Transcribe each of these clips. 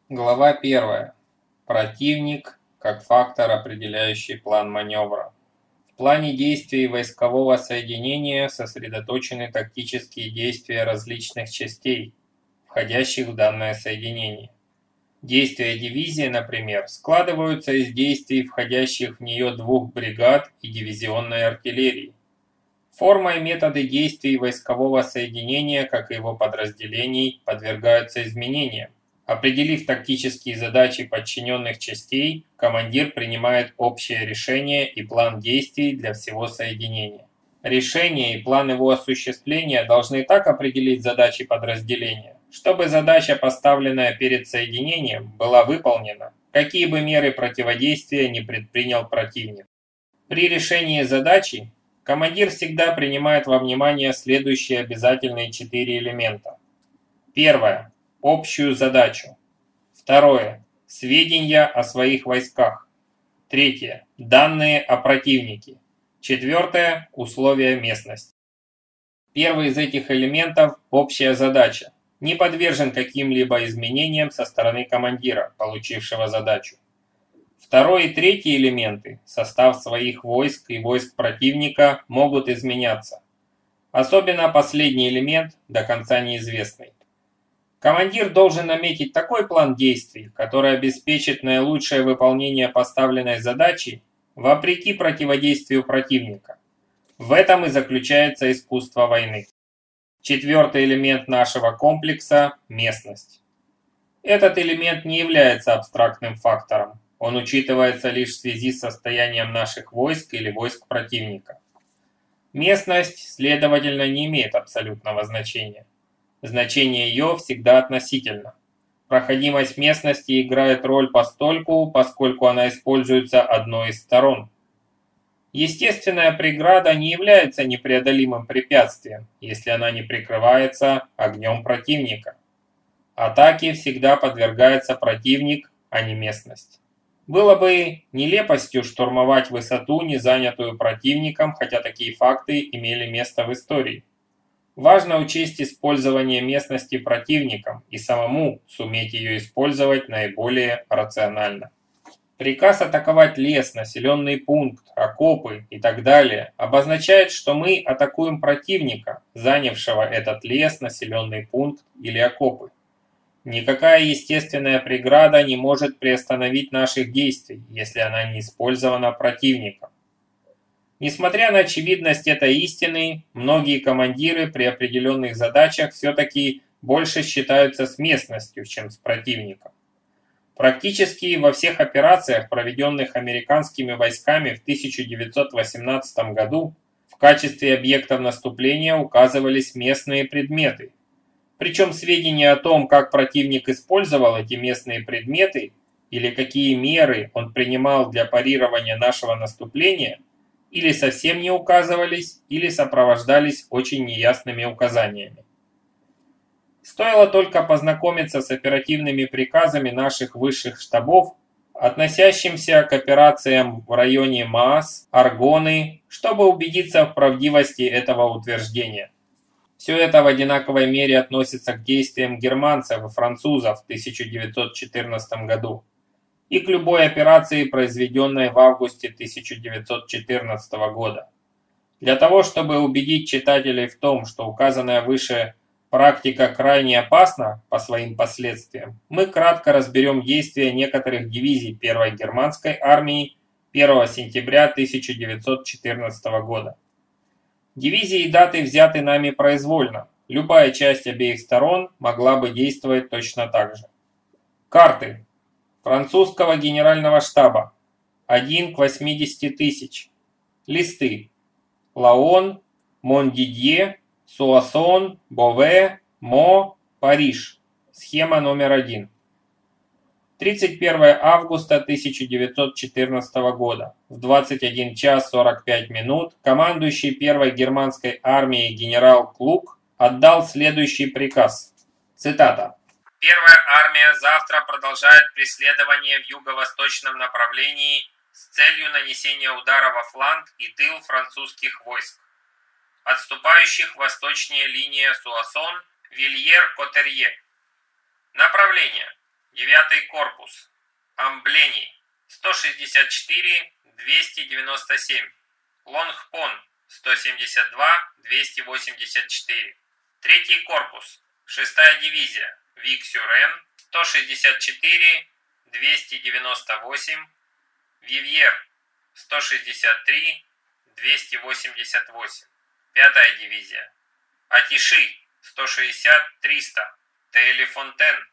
Глава 1. Противник как фактор, определяющий план маневра. В плане действий войскового соединения сосредоточены тактические действия различных частей, входящих в данное соединение. Действия дивизии, например, складываются из действий входящих в нее двух бригад и дивизионной артиллерии. Форма и методы действий войскового соединения, как и его подразделений, подвергаются изменениям. Определив тактические задачи подчиненных частей, командир принимает общее решение и план действий для всего соединения. Решение и план его осуществления должны так определить задачи подразделения, чтобы задача, поставленная перед соединением, была выполнена, какие бы меры противодействия не предпринял противник. При решении задачи командир всегда принимает во внимание следующие обязательные 4 элемента. Первое. Общую задачу. Второе. Сведения о своих войсках. Третье. Данные о противнике. Четвертое. Условия местности. Первый из этих элементов – общая задача, не подвержен каким-либо изменениям со стороны командира, получившего задачу. Второй и третий элементы, состав своих войск и войск противника, могут изменяться. Особенно последний элемент до конца неизвестный. Командир должен наметить такой план действий, который обеспечит наилучшее выполнение поставленной задачи вопреки противодействию противника. В этом и заключается искусство войны. Четвертый элемент нашего комплекса – местность. Этот элемент не является абстрактным фактором. Он учитывается лишь в связи с состоянием наших войск или войск противника. Местность, следовательно, не имеет абсолютного значения. Значение ее всегда относительно. Проходимость местности играет роль постольку, поскольку она используется одной из сторон. Естественная преграда не является непреодолимым препятствием, если она не прикрывается огнем противника. Атаке всегда подвергается противник, а не местность. Было бы нелепостью штурмовать высоту, не занятую противником, хотя такие факты имели место в истории. Важно учесть использование местности противником и самому суметь ее использовать наиболее рационально. Приказ атаковать лес, населенный пункт, окопы и так далее обозначает, что мы атакуем противника, занявшего этот лес, населенный пункт или окопы. Никакая естественная преграда не может приостановить наших действий, если она не использована противником. Несмотря на очевидность этой истины, многие командиры при определенных задачах все-таки больше считаются с местностью, чем с противником. Практически во всех операциях, проведенных американскими войсками в 1918 году, в качестве объектов наступления указывались местные предметы. Причем сведения о том, как противник использовал эти местные предметы или какие меры он принимал для парирования нашего наступления, или совсем не указывались, или сопровождались очень неясными указаниями. Стоило только познакомиться с оперативными приказами наших высших штабов, относящимся к операциям в районе Маас, Аргоны, чтобы убедиться в правдивости этого утверждения. Все это в одинаковой мере относится к действиям германцев и французов в 1914 году и к любой операции, произведенной в августе 1914 года. Для того, чтобы убедить читателей в том, что указанная выше практика крайне опасна по своим последствиям, мы кратко разберем действия некоторых дивизий 1-й германской армии 1 сентября 1914 года. Дивизии и даты взяты нами произвольно. Любая часть обеих сторон могла бы действовать точно так же. Карты французского генерального штаба 1 к 80 тысяч. Листы Лаон, Мондидье, Суассон, Бове, Мо, Париж. Схема номер 1. 31 августа 1914 года. В 21 час 45 минут командующий 1-й германской армией генерал Клук отдал следующий приказ. Цитата. «Первая армия завтра продолжает преследование в юго-восточном направлении с целью нанесения удара во фланг и тыл французских войск, отступающих восточнее линия Суассон, Вильер-Котерье. Направление. 9-й корпус. Амблени. 164-297. Лонгпон. 172-284. 3-й корпус. 6-я дивизия. Вик-Сюрен. 164-298. Вивьер. 163-288. 5-я дивизия. Атиши. 160-300. Телефонтен.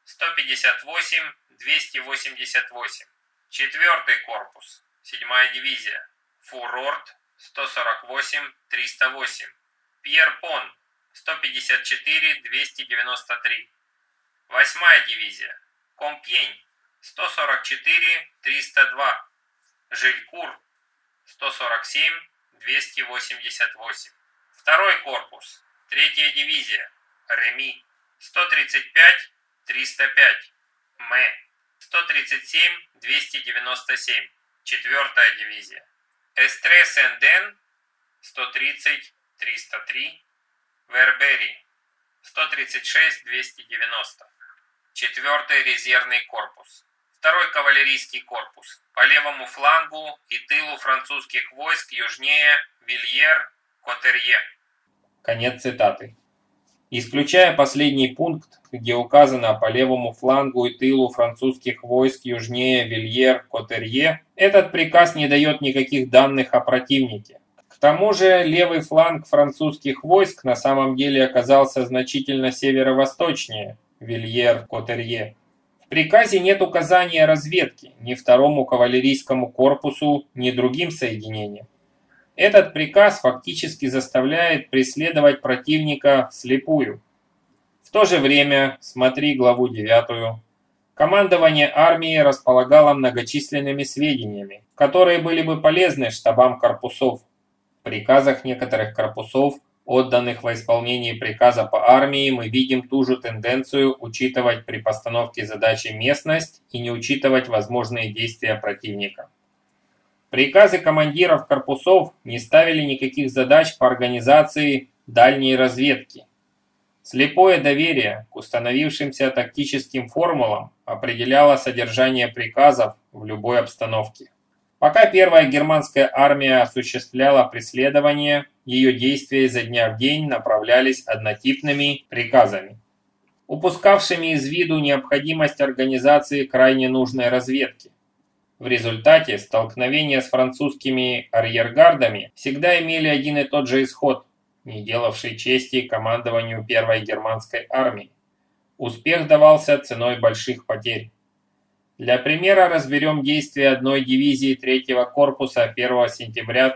158-288. 4-й корпус. 7-я дивизия. Фурорт. 148-308. Пьерпон. 154-293. 8-я дивизия. Компьень. 144-302. Жилькур. 147-288. 2-й корпус. 3-я дивизия. Реми. 135-305. Мэ. 137-297. 4-я дивизия. Эстре-Сен-Ден. 130-303. Вербери. 136-290. 4-й резервный корпус. 2-й кавалерийский корпус. По левому флангу и тылу французских войск южнее Вильер-Котерье. Конец цитаты. Исключая последний пункт, где указано по левому флангу и тылу французских войск южнее Вильер-Котерье, этот приказ не дает никаких данных о противнике. К тому же левый фланг французских войск на самом деле оказался значительно северо-восточнее Вильер-Котерье. В приказе нет указания о разведке ни 2-му кавалерийскому корпусу, ни другим соединениям. Этот приказ фактически заставляет преследовать противника вслепую. В то же время, смотри главу 9, командование армии располагало многочисленными сведениями, которые были бы полезны штабам корпусов. В приказах некоторых корпусов, отданных во исполнении приказа по армии, мы видим ту же тенденцию учитывать при постановке задачи местность и не учитывать возможные действия противника. Приказы командиров корпусов не ставили никаких задач по организации дальней разведки. Слепое доверие к установившимся тактическим формулам определяло содержание приказов в любой обстановке. Пока первая германская армия осуществляла преследование, ее действия изо дня в день направлялись однотипными приказами, упускавшими из виду необходимость организации крайне нужной разведки. В результате столкновения с французскими арьергардами всегда имели один и тот же исход, не делавший чести командованию первой германской армии. Успех давался ценой больших потерь. Для примера разберем действия одной дивизии 3-го корпуса 1 сентября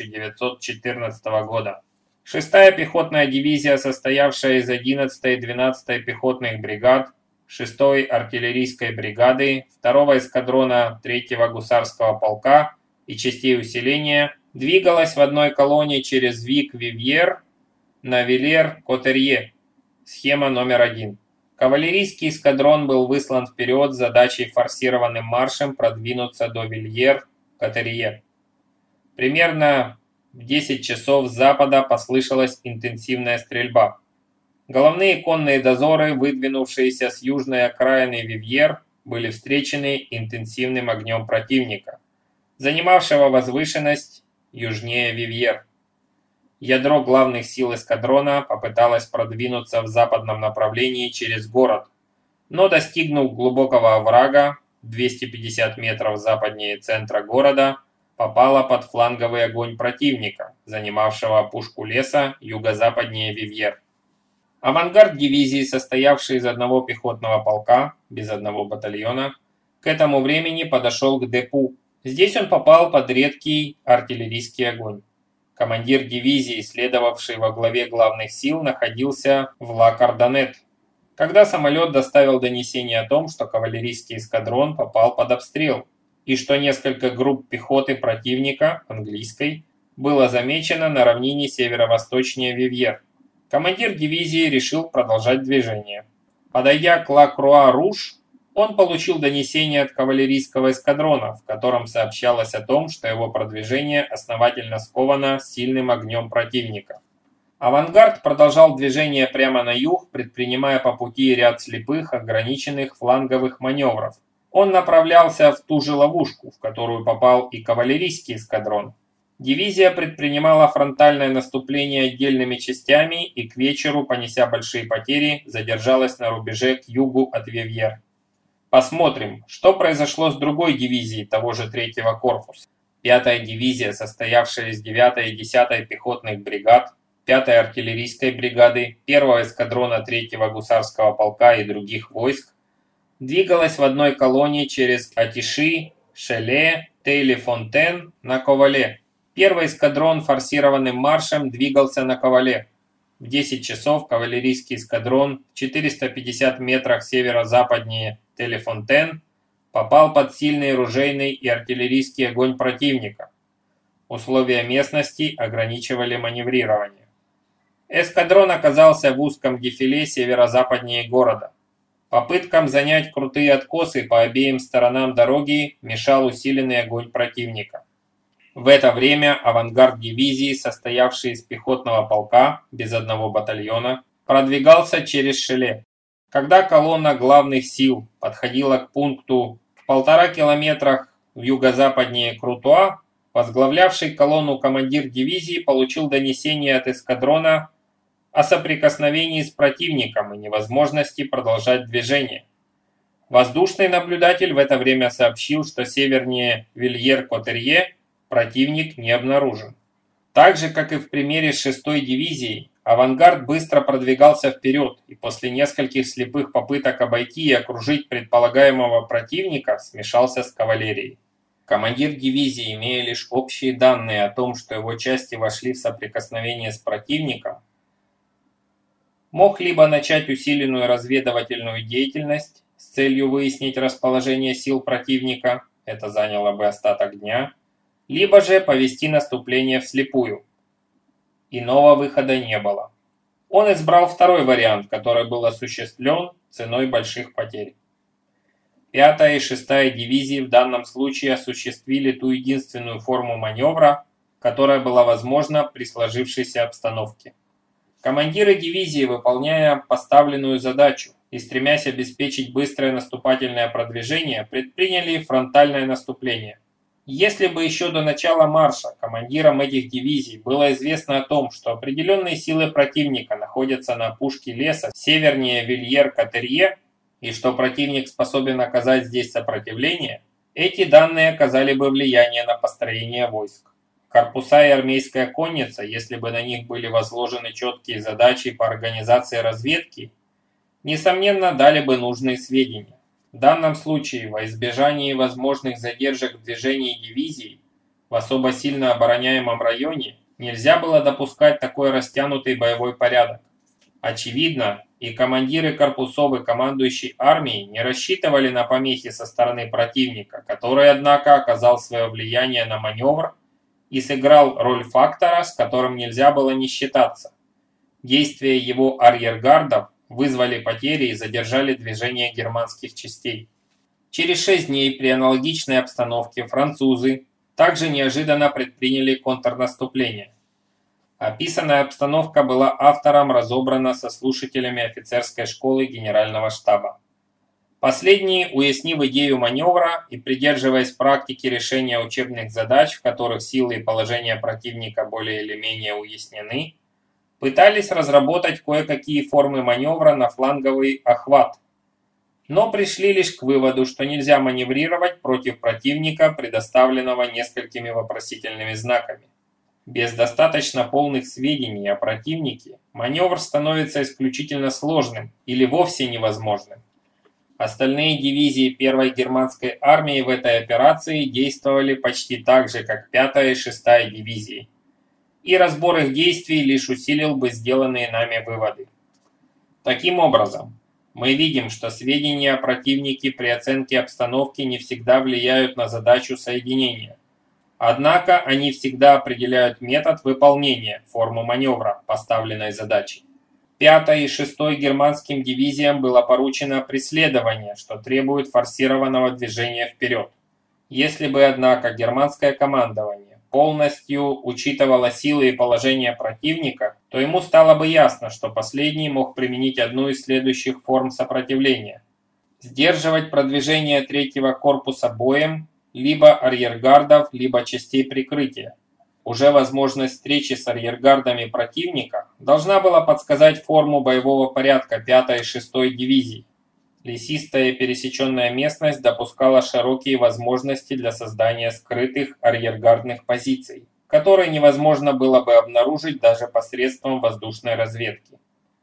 1914 года. 6-я пехотная дивизия, состоявшая из 11-й и 12-й пехотных бригад, 6-й артиллерийской бригады, 2-го эскадрона 3-го гусарского полка и частей усиления, двигалась в одной колонне через Вик-Вивьер на Вильер-Котерье. Схема номер 1. Кавалерийский эскадрон был выслан вперед с задачей форсированным маршем продвинуться до Вильер-Котерье. Примерно в 10 часов с запада послышалась интенсивная стрельба. Головные конные дозоры, выдвинувшиеся с южной окраины Вивьер, были встречены интенсивным огнем противника, занимавшего возвышенность южнее Вивьер. Ядро главных сил эскадрона попыталось продвинуться в западном направлении через город, но, достигнув глубокого оврага, 250 метров западнее центра города, попало под фланговый огонь противника, занимавшего опушку леса юго-западнее Вивьер. Авангард дивизии, состоявший из одного пехотного полка, без одного батальона, к этому времени подошел к депу. Здесь он попал под редкий артиллерийский огонь. Командир дивизии, следовавший во главе главных сил, находился в Ла-Кардонет, когда самолет доставил донесение о том, что кавалерийский эскадрон попал под обстрел и что несколько групп пехоты противника, английской, было замечено на равнине северо-восточнее Вивьер. Командир дивизии решил продолжать движение. Подойдя к Ла-Круа-Руж, он получил донесение от кавалерийского эскадрона, в котором сообщалось о том, что его продвижение основательно сковано сильным огнем противника. Авангард продолжал движение прямо на юг, предпринимая по пути ряд слепых, ограниченных фланговых маневров. Он направлялся в ту же ловушку, в которую попал и кавалерийский эскадрон. Дивизия предпринимала фронтальное наступление отдельными частями и к вечеру, понеся большие потери, задержалась на рубеже к югу от Вивьер. Посмотрим, что произошло с другой дивизией того же третьего корпуса. 5-я дивизия, состоявшая из 9-й и 10-й пехотных бригад, 5-й артиллерийской бригады, 1-го эскадрона 3-го гусарского полка и других войск, двигалась в одной колонне через Атиши, Шеле, Тейли-Фонтен на Ковале. Первый эскадрон форсированным маршем двигался на Ковале. В 10 часов кавалерийский эскадрон в 450 метрах северо-западнее Телефонтен попал под сильный ружейный и артиллерийский огонь противника. Условия местности ограничивали маневрирование. Эскадрон оказался в узком дефиле северо-западнее города. Попыткам занять крутые откосы по обеим сторонам дороги мешал усиленный огонь противника. В это время авангард дивизии, состоявший из пехотного полка, без одного батальона, продвигался через Шеле. Когда колонна главных сил подходила к пункту в 1,5 километрах в юго-западнее Крутуа, возглавлявший колонну командир дивизии получил донесение от эскадрона о соприкосновении с противником и невозможности продолжать движение. Воздушный наблюдатель в это время сообщил, что севернее Вильер-Котерье противник не обнаружен. Так же, как и в примере с 6-й дивизией, авангард быстро продвигался вперед и после нескольких слепых попыток обойти и окружить предполагаемого противника смешался с кавалерией. Командир дивизии, имея лишь общие данные о том, что его части вошли в соприкосновение с противником, мог либо начать усиленную разведывательную деятельность с целью выяснить расположение сил противника, это заняло бы остаток дня, либо же повести наступление вслепую. Иного выхода не было. Он избрал второй вариант, который был осуществлен ценой больших потерь. 5-я и 6-я дивизии в данном случае осуществили ту единственную форму маневра, которая была возможна при сложившейся обстановке. Командиры дивизии, выполняя поставленную задачу и стремясь обеспечить быстрое наступательное продвижение, предприняли фронтальное наступление. Если бы еще до начала марша командирам этих дивизий было известно о том, что определенные силы противника находятся на опушке леса севернее Вильер-Котерье и что противник способен оказать здесь сопротивление, эти данные оказали бы влияние на построение войск. Корпуса и армейская конница, если бы на них были возложены четкие задачи по организации разведки, несомненно дали бы нужные сведения. В данном случае, во избежании возможных задержек в движении дивизии в особо сильно обороняемом районе, нельзя было допускать такой растянутый боевой порядок. Очевидно, и командиры корпусов и командующий армией не рассчитывали на помехи со стороны противника, который, однако, оказал свое влияние на маневр и сыграл роль фактора, с которым нельзя было не считаться. Действия его арьергардов вызвали потери и задержали движение германских частей. Через 6 дней при аналогичной обстановке французы также неожиданно предприняли контрнаступление. Описанная обстановка была автором разобрана со слушателями офицерской школы генерального штаба. Последние, уяснив идею маневра и придерживаясь практики решения учебных задач, в которых силы и положение противника более или менее уяснены, пытались разработать кое-какие формы маневра на фланговый охват, но пришли лишь к выводу, что нельзя маневрировать против противника, предоставленного несколькими вопросительными знаками. Без достаточно полных сведений о противнике маневр становится исключительно сложным или вовсе невозможным. Остальные дивизии 1-й германской армии в этой операции действовали почти так же, как 5-я и 6-я дивизии, и разбор их действий лишь усилил бы сделанные нами выводы. Таким образом, мы видим, что сведения о противнике при оценке обстановки не всегда влияют на задачу соединения. Однако они всегда определяют метод выполнения, форму маневра, поставленной задачей. 5-й и 6-й германским дивизиям было поручено преследование, что требует форсированного движения вперед. Если бы, однако, германское командование полностью учитывала силы и положение противника, то ему стало бы ясно, что последний мог применить одну из следующих форм сопротивления: сдерживать продвижение третьего корпуса боем, либо арьергардов, либо частей прикрытия. Уже возможность встречи с арьергардами противника должна была подсказать форму боевого порядка 5-й и 6-й дивизий. Лесистая и пересеченная местность допускала широкие возможности для создания скрытых арьергардных позиций, которые невозможно было бы обнаружить даже посредством воздушной разведки.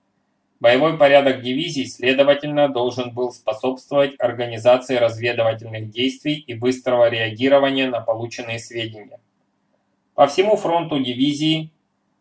Боевой порядок дивизий, следовательно, должен был способствовать организации разведывательных действий и быстрого реагирования на полученные сведения. По всему фронту дивизии,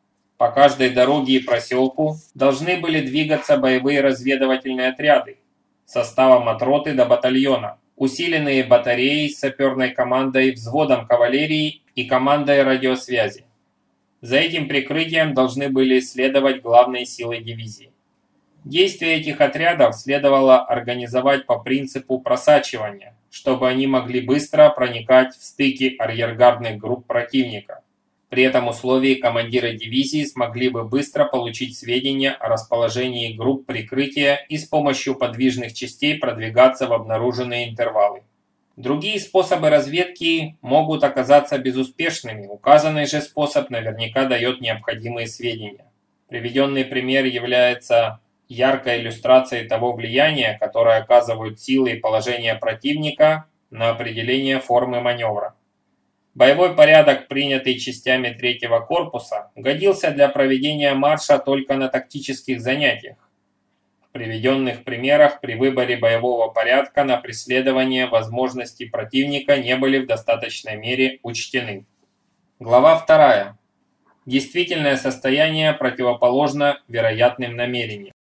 по каждой дороге и проселку должны были двигаться боевые разведывательные отряды составом от роты до батальона, усиленные батареей с саперной командой, взводом кавалерии и командой радиосвязи. За этим прикрытием должны были следовать главные силы дивизии. Действия этих отрядов следовало организовать по принципу просачивания, чтобы они могли быстро проникать в стыки арьергардных групп противника. При этом условии командиры дивизии смогли бы быстро получить сведения о расположении групп прикрытия и с помощью подвижных частей продвигаться в обнаруженные интервалы. Другие способы разведки могут оказаться безуспешными, указанный же способ наверняка дает необходимые сведения. Приведенный пример является яркой иллюстрацией того влияния, которое оказывают силы и положение противника на определение формы маневра. Боевой порядок, принятый частями третьего корпуса, годился для проведения марша только на тактических занятиях. В приведенных примерах при выборе боевого порядка на преследование возможностей противника не были в достаточной мере учтены. Глава 2. Действительное состояние противоположно вероятным намерениям.